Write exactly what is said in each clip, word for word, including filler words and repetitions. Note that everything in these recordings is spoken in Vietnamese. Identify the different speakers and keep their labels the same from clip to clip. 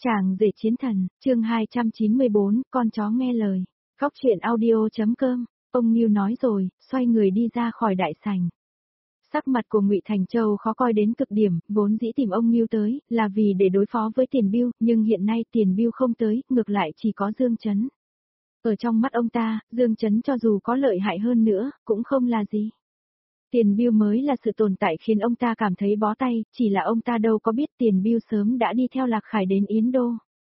Speaker 1: Chàng rể chiến thần, chương hai trăm chín mươi bốn, con chó nghe lời. Góc truyện audio.com, ông Nghiêu nói rồi, xoay người đi ra khỏi đại sảnh. Sắc mặt của Ngụy Thành Châu khó coi đến cực điểm, vốn dĩ tìm ông Nghiêu tới, là vì để đối phó với Tiền Bưu, nhưng hiện nay Tiền Bưu không tới, ngược lại chỉ có Dương Chấn. Ở trong mắt ông ta, Dương Chấn cho dù có lợi hại hơn nữa, cũng không là gì. Tiền Bưu mới là sự tồn tại khiến ông ta cảm thấy bó tay, chỉ là ông ta đâu có biết Tiền Bưu sớm đã đi theo Lạc Khải đến Yến Đô.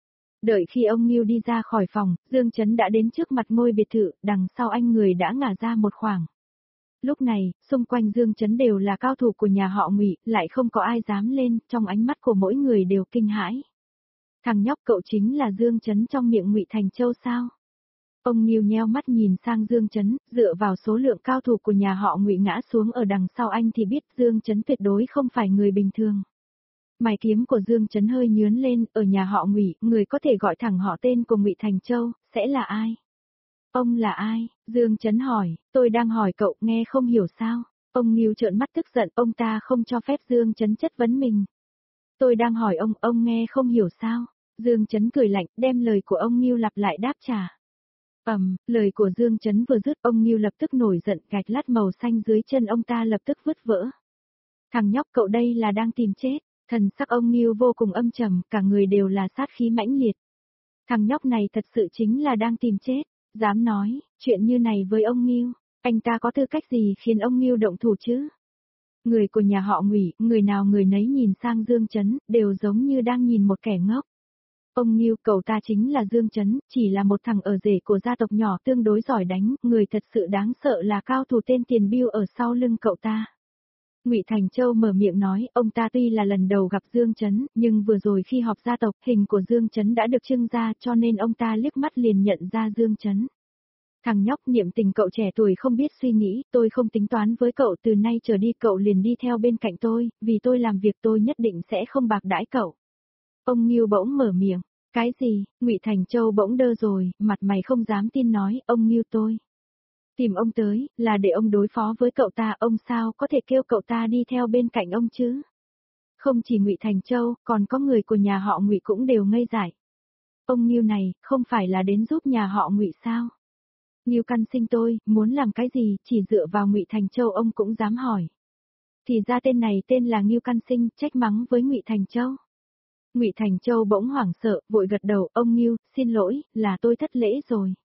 Speaker 1: Đợi khi ông Nghiêu đi ra khỏi phòng, Dương Chấn đã đến trước mặt ngôi biệt thự, đằng sau anh người đã ngả ra một khoảng. Lúc này, xung quanh Dương Chấn đều là cao thủ của nhà họ Ngụy, lại không có ai dám lên, trong ánh mắt của mỗi người đều kinh hãi. Thằng nhóc cậu chính là Dương Chấn trong miệng Ngụy Thành Châu sao? Ông Nghiêu nheo mắt nhìn sang Dương Chấn, dựa vào số lượng cao thủ của nhà họ Ngụy ngã xuống ở đằng sau anh thì biết Dương Chấn tuyệt đối không phải người bình thường. Mày kiếm của Dương Chấn hơi nhướn lên, ở nhà họ Ngụy, người có thể gọi thẳng họ tên của Ngụy Thành Châu, sẽ là ai? Ông là ai? Dương Chấn hỏi, tôi đang hỏi cậu, nghe không hiểu sao? Ông Nghiêu trợn mắt tức giận, ông ta không cho phép Dương Chấn chất vấn mình. Tôi đang hỏi ông, ông nghe không hiểu sao? Dương Chấn cười lạnh, đem lời của ông Nghiêu lặp lại đáp trả. Ầm, um, lời của Dương Chấn vừa dứt, ông Nghiêu lập tức nổi giận, gạch lát màu xanh dưới chân ông ta lập tức vứt vỡ. Thằng nhóc cậu đây là đang tìm chết. Thần sắc ông Nghiêu vô cùng âm trầm, cả người đều là sát khí mãnh liệt. Thằng nhóc này thật sự chính là đang tìm chết, dám nói, chuyện như này với ông Nghiêu, anh ta có tư cách gì khiến ông Nghiêu động thủ chứ? Người của nhà họ Ngụy, người nào người nấy nhìn sang Dương Chấn, đều giống như đang nhìn một kẻ ngốc. Ông Nghiêu, cậu ta chính là Dương Chấn, chỉ là một thằng ở rể của gia tộc nhỏ tương đối giỏi đánh, người thật sự đáng sợ là cao thủ tên Tiền Bưu ở sau lưng cậu ta. Ngụy Thành Châu mở miệng nói, ông ta tuy là lần đầu gặp Dương Chấn, nhưng vừa rồi khi họp gia tộc, hình của Dương Chấn đã được trưng ra cho nên ông ta liếc mắt liền nhận ra Dương Chấn. Thằng nhóc, niệm tình cậu trẻ tuổi không biết suy nghĩ, tôi không tính toán với cậu, từ nay trở đi cậu liền đi theo bên cạnh tôi, vì tôi làm việc tôi nhất định sẽ không bạc đãi cậu. Ông Nghiêu bỗng mở miệng, cái gì? Ngụy Thành Châu bỗng đơ rồi, mặt mày không dám tin nói, ông Nghiêu tôi tìm ông tới, là để ông đối phó với cậu ta, ông sao có thể kêu cậu ta đi theo bên cạnh ông chứ? Không chỉ Ngụy Thành Châu, còn có người của nhà họ Ngụy cũng đều ngây dại. Ông Nghiêu này, không phải là đến giúp nhà họ Ngụy sao? Nghiêu Căn Sinh tôi, muốn làm cái gì, chỉ dựa vào Ngụy Thành Châu ông cũng dám hỏi. Thì ra tên này tên là Nghiêu Căn Sinh, trách mắng với Ngụy Thành Châu. Ngụy Thành Châu bỗng hoảng sợ, vội gật đầu, ông Nghiêu, xin lỗi, là tôi thất lễ rồi.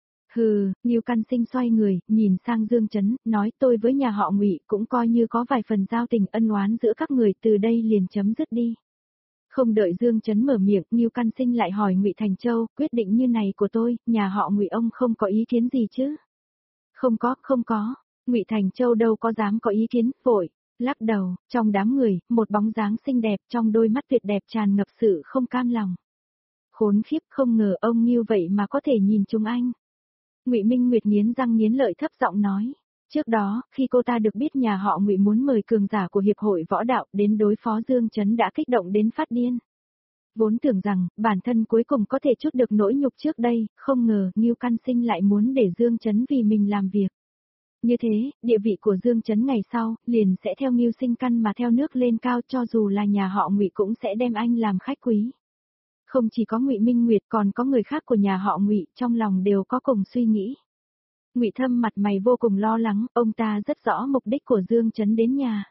Speaker 1: Hừ, Nghiêu Căn Sinh xoay người, nhìn sang Dương Chấn, nói tôi với nhà họ Ngụy cũng coi như có vài phần giao tình ân oán giữa các người, từ đây liền chấm dứt đi. Không đợi Dương Chấn mở miệng, Nghiêu Căn Sinh lại hỏi Ngụy Thành Châu, quyết định như này của tôi, nhà họ Ngụy ông không có ý kiến gì chứ? Không có, không có, Ngụy Thành Châu đâu có dám có ý kiến, vội lắc đầu, trong đám người, một bóng dáng xinh đẹp, trong đôi mắt tuyệt đẹp tràn ngập sự không cam lòng. Khốn khiếp, không ngờ ông Nghiêu vậy mà có thể nhìn chúng anh. Ngụy Minh Nguyệt nghiến răng nghiến lợi thấp giọng nói, trước đó, khi cô ta được biết nhà họ Ngụy muốn mời cường giả của hiệp hội võ đạo đến đối phó Dương Chấn đã kích động đến phát điên. Vốn tưởng rằng, bản thân cuối cùng có thể trút được nỗi nhục trước đây, không ngờ, Nghiêu Căn Sinh lại muốn để Dương Chấn vì mình làm việc. Như thế, địa vị của Dương Chấn ngày sau, liền sẽ theo Nghiêu Sinh Căn mà theo nước lên cao, cho dù là nhà họ Ngụy cũng sẽ đem anh làm khách quý. Không chỉ có Ngụy Minh Nguyệt, còn có người khác của nhà họ Ngụy, trong lòng đều có cùng suy nghĩ. Ngụy Thâm mặt mày vô cùng lo lắng, ông ta rất rõ mục đích của Dương Chấn đến nhà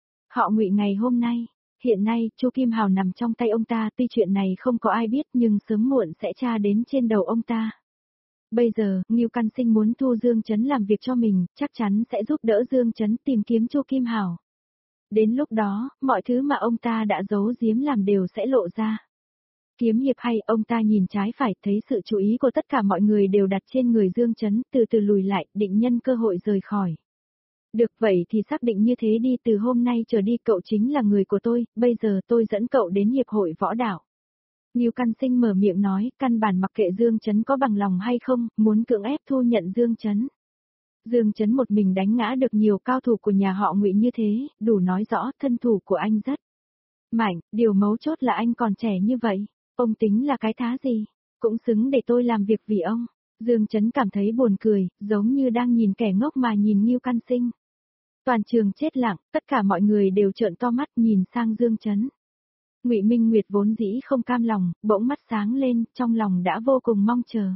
Speaker 1: họ Ngụy ngày hôm nay. Hiện nay, Chu Kim Hào nằm trong tay ông ta, tuy chuyện này không có ai biết nhưng sớm muộn sẽ tra đến trên đầu ông ta. Bây giờ, Nghiêu Căn Sinh muốn thu Dương Chấn làm việc cho mình, chắc chắn sẽ giúp đỡ Dương Chấn tìm kiếm Chu Kim Hào. Đến lúc đó, mọi thứ mà ông ta đã giấu giếm làm đều sẽ lộ ra. Kiếm hiệp hay, ông ta nhìn trái phải, thấy sự chú ý của tất cả mọi người đều đặt trên người Dương Chấn, từ từ lùi lại, định nhân cơ hội rời khỏi. Được vậy thì xác định như thế đi, từ hôm nay trở đi cậu chính là người của tôi, bây giờ tôi dẫn cậu đến hiệp hội võ đạo. Nghiêu Căn Sinh mở miệng nói, căn bản mặc kệ Dương Chấn có bằng lòng hay không, muốn cưỡng ép thu nhận Dương Chấn. Dương Chấn một mình đánh ngã được nhiều cao thủ của nhà họ Ngụy như thế, đủ nói rõ thân thủ của anh rất mạnh, điều mấu chốt là anh còn trẻ như vậy. Ông tính là cái thá gì? Cũng xứng để tôi làm việc vì ông. Dương Chấn cảm thấy buồn cười, giống như đang nhìn kẻ ngốc mà nhìn Nghiêu Căn Sinh. Toàn trường chết lặng, tất cả mọi người đều trợn to mắt nhìn sang Dương Chấn. Ngụy Minh Nguyệt vốn dĩ không cam lòng, bỗng mắt sáng lên, trong lòng đã vô cùng mong chờ.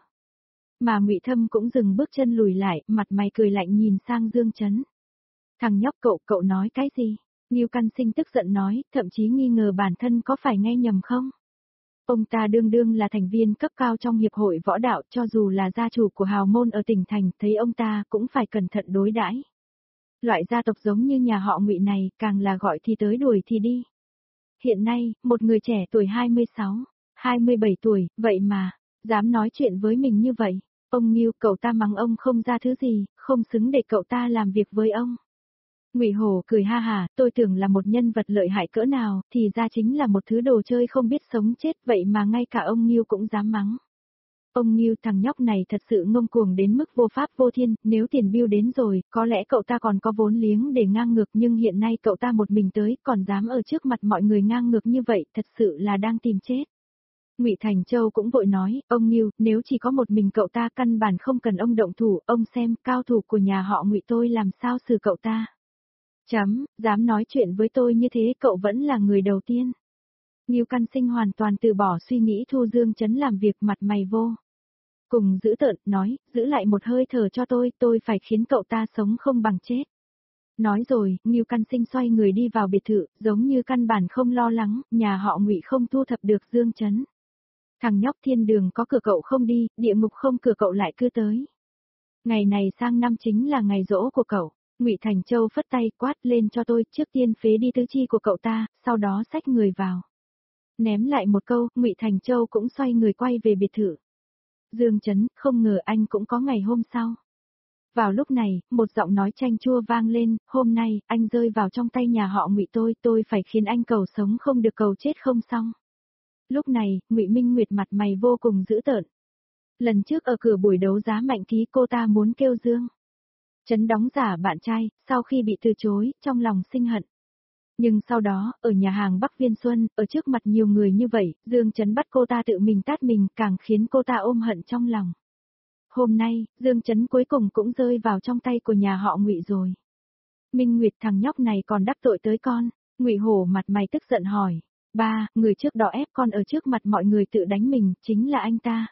Speaker 1: Mà Ngụy Thâm cũng dừng bước chân lùi lại, mặt mày cười lạnh nhìn sang Dương Chấn. Thằng nhóc cậu, cậu nói cái gì? Ngưu Căn Sinh tức giận nói, thậm chí nghi ngờ bản thân có phải nghe nhầm không? Ông ta đương đương là thành viên cấp cao trong hiệp hội võ đạo, cho dù là gia chủ của hào môn ở tỉnh thành, thấy ông ta cũng phải cẩn thận đối đãi. Loại gia tộc giống như nhà họ Ngụy này, càng là gọi thì tới đuổi thì đi. Hiện nay, một người trẻ tuổi hai mươi sáu, hai mươi bảy tuổi, vậy mà, dám nói chuyện với mình như vậy. Ông Ngưu, cậu ta mắng ông không ra thứ gì, không xứng để cậu ta làm việc với ông. Ngụy Hổ cười ha hả, tôi tưởng là một nhân vật lợi hại cỡ nào, thì ra chính là một thứ đồ chơi không biết sống chết, vậy mà ngay cả ông Ngưu cũng dám mắng. Ông Ngưu, thằng nhóc này thật sự ngông cuồng đến mức vô pháp vô thiên, nếu tiền bưu đến rồi, có lẽ cậu ta còn có vốn liếng để ngang ngược, nhưng hiện nay cậu ta một mình tới, còn dám ở trước mặt mọi người ngang ngược như vậy, thật sự là đang tìm chết. Ngụy Thành Châu cũng vội nói, ông Ngưu, nếu chỉ có một mình cậu ta căn bản không cần ông động thủ, ông xem, cao thủ của nhà họ Ngụy tôi làm sao xử cậu ta. Chấm, dám nói chuyện với tôi như thế cậu vẫn là người đầu tiên. Ngưu Căn Sinh hoàn toàn từ bỏ suy nghĩ thu Dương Chấn làm việc, mặt mày vô cùng dữ tợn, nói, giữ lại một hơi thở cho tôi, tôi phải khiến cậu ta sống không bằng chết. Nói rồi, Ngưu Căn Sinh xoay người đi vào biệt thự, giống như căn bản không lo lắng, nhà họ Ngụy không thu thập được Dương Chấn. Thằng nhóc thiên đường có cửa cậu không đi, địa ngục không cửa cậu lại cứ tới. Ngày này sang năm chính là ngày giỗ của cậu. Ngụy Thành Châu phất tay, quát lên cho tôi, trước tiên phế đi tứ chi của cậu ta, sau đó xách người vào. Ném lại một câu, Ngụy Thành Châu cũng xoay người quay về biệt thự. Dương Chấn, không ngờ anh cũng có ngày hôm sau. Vào lúc này, một giọng nói chanh chua vang lên, hôm nay, anh rơi vào trong tay nhà họ Ngụy tôi, tôi phải khiến anh cầu sống không được cầu chết không xong. Lúc này, Ngụy Minh Nguyệt mặt mày vô cùng dữ tợn. Lần trước ở cửa buổi đấu giá mạnh ký cô ta muốn kêu Dương Chấn đóng giả bạn trai, sau khi bị từ chối, trong lòng sinh hận. Nhưng sau đó, ở nhà hàng Bắc Viên Xuân, ở trước mặt nhiều người như vậy, Dương Chấn bắt cô ta tự mình tát mình, càng khiến cô ta ôm hận trong lòng. Hôm nay, Dương Chấn cuối cùng cũng rơi vào trong tay của nhà họ Ngụy rồi. Minh Nguyệt, thằng nhóc này còn đắc tội tới con. Ngụy Hổ mặt mày tức giận hỏi. Ba, người trước đó ép con ở trước mặt mọi người tự đánh mình, chính là anh ta.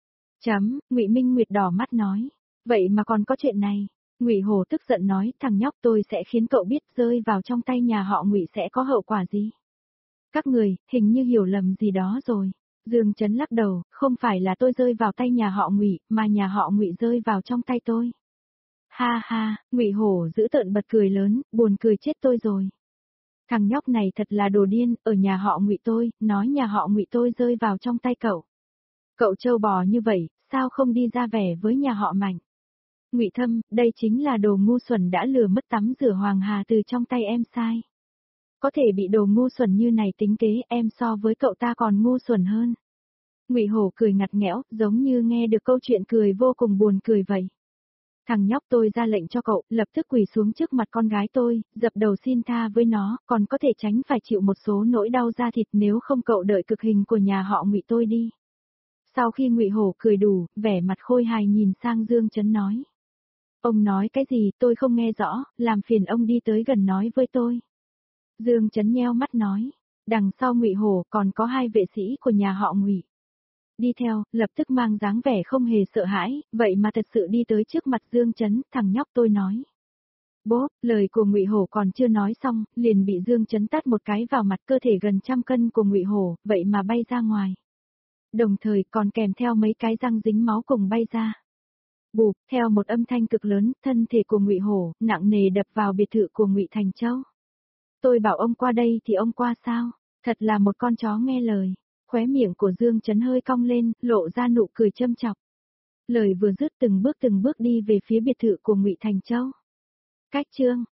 Speaker 1: Chấm, Ngụy Minh Nguyệt đỏ mắt nói. Vậy mà còn có chuyện này. Ngụy Hổ tức giận nói, thằng nhóc, tôi sẽ khiến cậu biết rơi vào trong tay nhà họ Ngụy sẽ có hậu quả gì. Các người, hình như hiểu lầm gì đó rồi. Dương Chấn lắc đầu, không phải là tôi rơi vào tay nhà họ Ngụy, mà nhà họ Ngụy rơi vào trong tay tôi. Ha ha, Ngụy Hổ giữ tợn bật cười lớn, buồn cười chết tôi rồi. Thằng nhóc này thật là đồ điên, ở nhà họ Ngụy tôi, nói nhà họ Ngụy tôi rơi vào trong tay cậu. Cậu trâu bò như vậy, sao không đi ra vẻ với nhà họ Mạnh? Ngụy Thâm, đây chính là đồ ngu xuẩn đã lừa mất tắm rửa Hoàng Hà từ trong tay em sai. Có thể bị đồ ngu xuẩn như này tính kế, em so với cậu ta còn ngu xuẩn hơn. Ngụy Hổ cười ngặt nghẽo, giống như nghe được câu chuyện cười vô cùng buồn cười vậy. Thằng nhóc, tôi ra lệnh cho cậu, lập tức quỳ xuống trước mặt con gái tôi, dập đầu xin tha với nó, còn có thể tránh phải chịu một số nỗi đau da thịt, nếu không cậu đợi cực hình của nhà họ Ngụy tôi đi. Sau khi Ngụy Hổ cười đủ, vẻ mặt khôi hài nhìn sang Dương Chấn nói. Ông nói cái gì, tôi không nghe rõ, làm phiền ông đi tới gần nói với tôi. Dương Chấn nheo mắt nói, đằng sau Ngụy Hổ còn có hai vệ sĩ của nhà họ Ngụy. Đi theo, lập tức mang dáng vẻ không hề sợ hãi, vậy mà thật sự đi tới trước mặt Dương Chấn, thằng nhóc tôi nói. Bố, lời của Ngụy Hổ còn chưa nói xong, liền bị Dương Chấn tát một cái vào mặt, cơ thể gần trăm cân của Ngụy Hổ, vậy mà bay ra ngoài. Đồng thời còn kèm theo mấy cái răng dính máu cùng bay ra. Bụp, theo một âm thanh cực lớn, thân thể của Ngụy Hổ nặng nề đập vào biệt thự của Ngụy Thành Châu. Tôi bảo ông qua đây thì ông qua sao? Thật là một con chó nghe lời. Khóe miệng của Dương Chấn hơi cong lên, lộ ra nụ cười châm chọc. Lời vừa dứt, từng bước từng bước đi về phía biệt thự của Ngụy Thành Châu. Cách chương